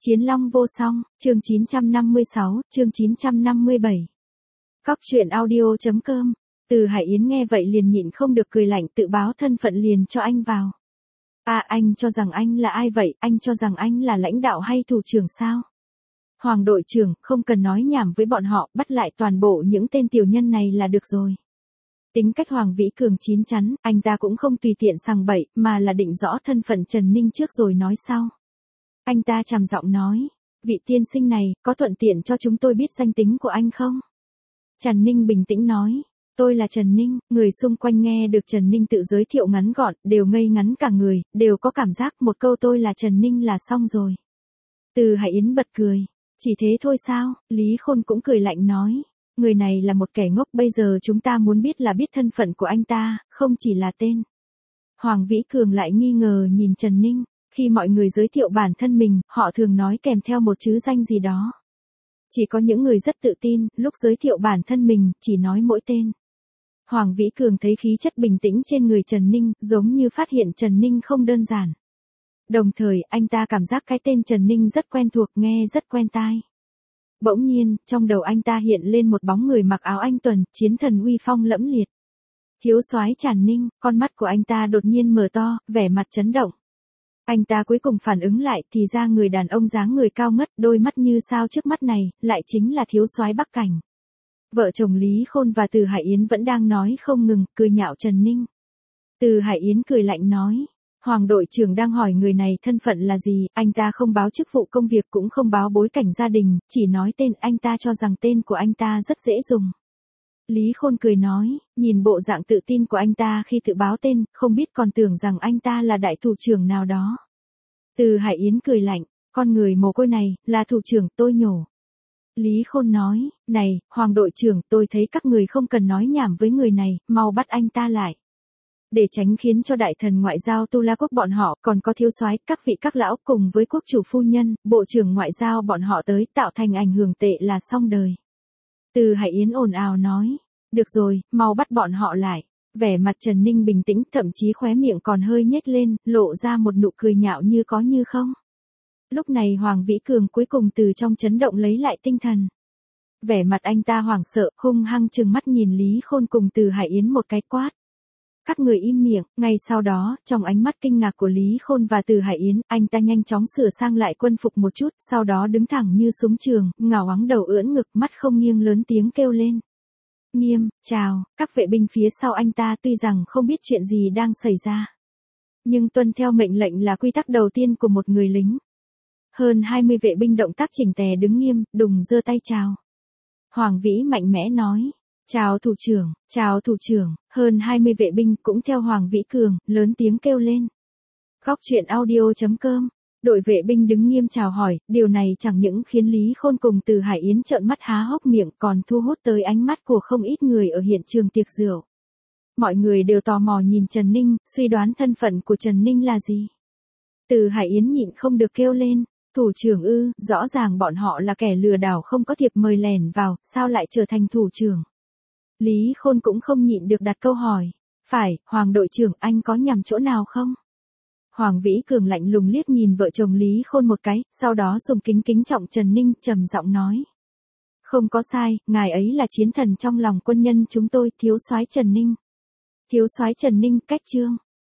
Chiến Long vô song, chương 956, chương 957. Cóc truyện audio.com. Từ Hải Yến nghe vậy liền nhịn không được cười lạnh, tự báo thân phận liền cho anh vào. À, anh cho rằng anh là ai vậy, anh cho rằng anh là lãnh đạo hay thủ trưởng sao? Hoàng đội trưởng, không cần nói nhảm với bọn họ, bắt lại toàn bộ những tên tiểu nhân này là được rồi. Tính cách Hoàng Vĩ Cường chín chắn, anh ta cũng không tùy tiện sằng bậy, mà là định rõ thân phận Trần Ninh trước rồi nói sau. Anh ta trầm giọng nói, vị tiên sinh này, có thuận tiện cho chúng tôi biết danh tính của anh không? Trần Ninh bình tĩnh nói, tôi là Trần Ninh. Người xung quanh nghe được Trần Ninh tự giới thiệu ngắn gọn, đều ngây ngắn cả người, đều có cảm giác một câu tôi là Trần Ninh là xong rồi. Từ Hải Yến bật cười, chỉ thế thôi sao? Lý Khôn cũng cười lạnh nói, người này là một kẻ ngốc, bây giờ chúng ta muốn biết là biết thân phận của anh ta, không chỉ là tên. Hoàng Vĩ Cường lại nghi ngờ nhìn Trần Ninh. Khi mọi người giới thiệu bản thân mình, họ thường nói kèm theo một chữ danh gì đó. Chỉ có những người rất tự tin, lúc giới thiệu bản thân mình, chỉ nói mỗi tên. Hoàng Vĩ Cường thấy khí chất bình tĩnh trên người Trần Ninh, giống như phát hiện Trần Ninh không đơn giản. Đồng thời, anh ta cảm giác cái tên Trần Ninh rất quen thuộc, nghe rất quen tai. Bỗng nhiên, trong đầu anh ta hiện lên một bóng người mặc áo anh tuần, chiến thần uy phong lẫm liệt. Thiếu soái Trần Ninh, con mắt của anh ta đột nhiên mở to, vẻ mặt chấn động. Anh ta cuối cùng phản ứng lại, thì ra người đàn ông dáng người cao ngất, đôi mắt như sao trước mắt này, lại chính là thiếu soái Bắc Cảnh. Vợ chồng Lý Khôn và Từ Hải Yến vẫn đang nói không ngừng, cười nhạo Trần Ninh. Từ Hải Yến cười lạnh nói, Hoàng đội trưởng đang hỏi người này thân phận là gì, anh ta không báo chức vụ công việc cũng không báo bối cảnh gia đình, chỉ nói tên, anh ta cho rằng tên của anh ta rất dễ dùng. Lý Khôn cười nói, nhìn bộ dạng tự tin của anh ta khi tự báo tên, không biết còn tưởng rằng anh ta là đại thủ trưởng nào đó. Từ Hải Yến cười lạnh, con người mồ côi này, là thủ trưởng, tôi nhổ. Lý Khôn nói, này, Hoàng đội trưởng, tôi thấy các người không cần nói nhảm với người này, mau bắt anh ta lại. Để tránh khiến cho đại thần ngoại giao Tu La Quốc bọn họ, còn có thiếu soái, các vị các lão cùng với quốc chủ phu nhân, bộ trưởng ngoại giao bọn họ tới, tạo thành ảnh hưởng tệ là xong đời. Từ Hải Yến ồn ào nói, được rồi, mau bắt bọn họ lại. Vẻ mặt Trần Ninh bình tĩnh, thậm chí khóe miệng còn hơi nhếch lên, lộ ra một nụ cười nhạo như có như không. Lúc này Hoàng Vĩ Cường cuối cùng từ trong chấn động lấy lại tinh thần. Vẻ mặt anh ta hoảng sợ, hung hăng trừng mắt nhìn Lý Khôn cùng Từ Hải Yến một cái quát. Các người im miệng, ngay sau đó, trong ánh mắt kinh ngạc của Lý Khôn và Từ Hải Yến, anh ta nhanh chóng sửa sang lại quân phục một chút, sau đó đứng thẳng như súng trường, ngào óng đầu ưỡn ngực, mắt không nghiêng lớn tiếng kêu lên. Nghiêm, chào, các vệ binh phía sau anh ta tuy rằng không biết chuyện gì đang xảy ra. Nhưng tuân theo mệnh lệnh là quy tắc đầu tiên của một người lính. Hơn 20 vệ binh động tác chỉnh tề đứng nghiêm, đùng giơ tay chào. Hoàng Vĩ mạnh mẽ nói. Chào thủ trưởng, hơn 20 vệ binh cũng theo Hoàng Vĩ Cường, lớn tiếng kêu lên. Cóc truyện audio.com. Đội vệ binh đứng nghiêm chào hỏi, điều này chẳng những khiến Lý Khôn cùng Từ Hải Yến trợn mắt há hốc miệng còn thu hút tới ánh mắt của không ít người ở hiện trường tiệc rượu. Mọi người đều tò mò nhìn Trần Ninh, suy đoán thân phận của Trần Ninh là gì. Từ Hải Yến nhịn không được kêu lên, thủ trưởng ư, rõ ràng bọn họ là kẻ lừa đảo không có thiệp mời lẻn vào, sao lại trở thành thủ trưởng. Lý Khôn cũng không nhịn được đặt câu hỏi, phải, Hoàng đội trưởng, anh có nhầm chỗ nào không? Hoàng Vĩ Cường lạnh lùng liếc nhìn vợ chồng Lý Khôn một cái, sau đó dùng kính kính trọng Trần Ninh, trầm giọng nói. Không có sai, ngài ấy là chiến thần trong lòng quân nhân chúng tôi, thiếu soái Trần Ninh. Thiếu soái Trần Ninh, cách chương.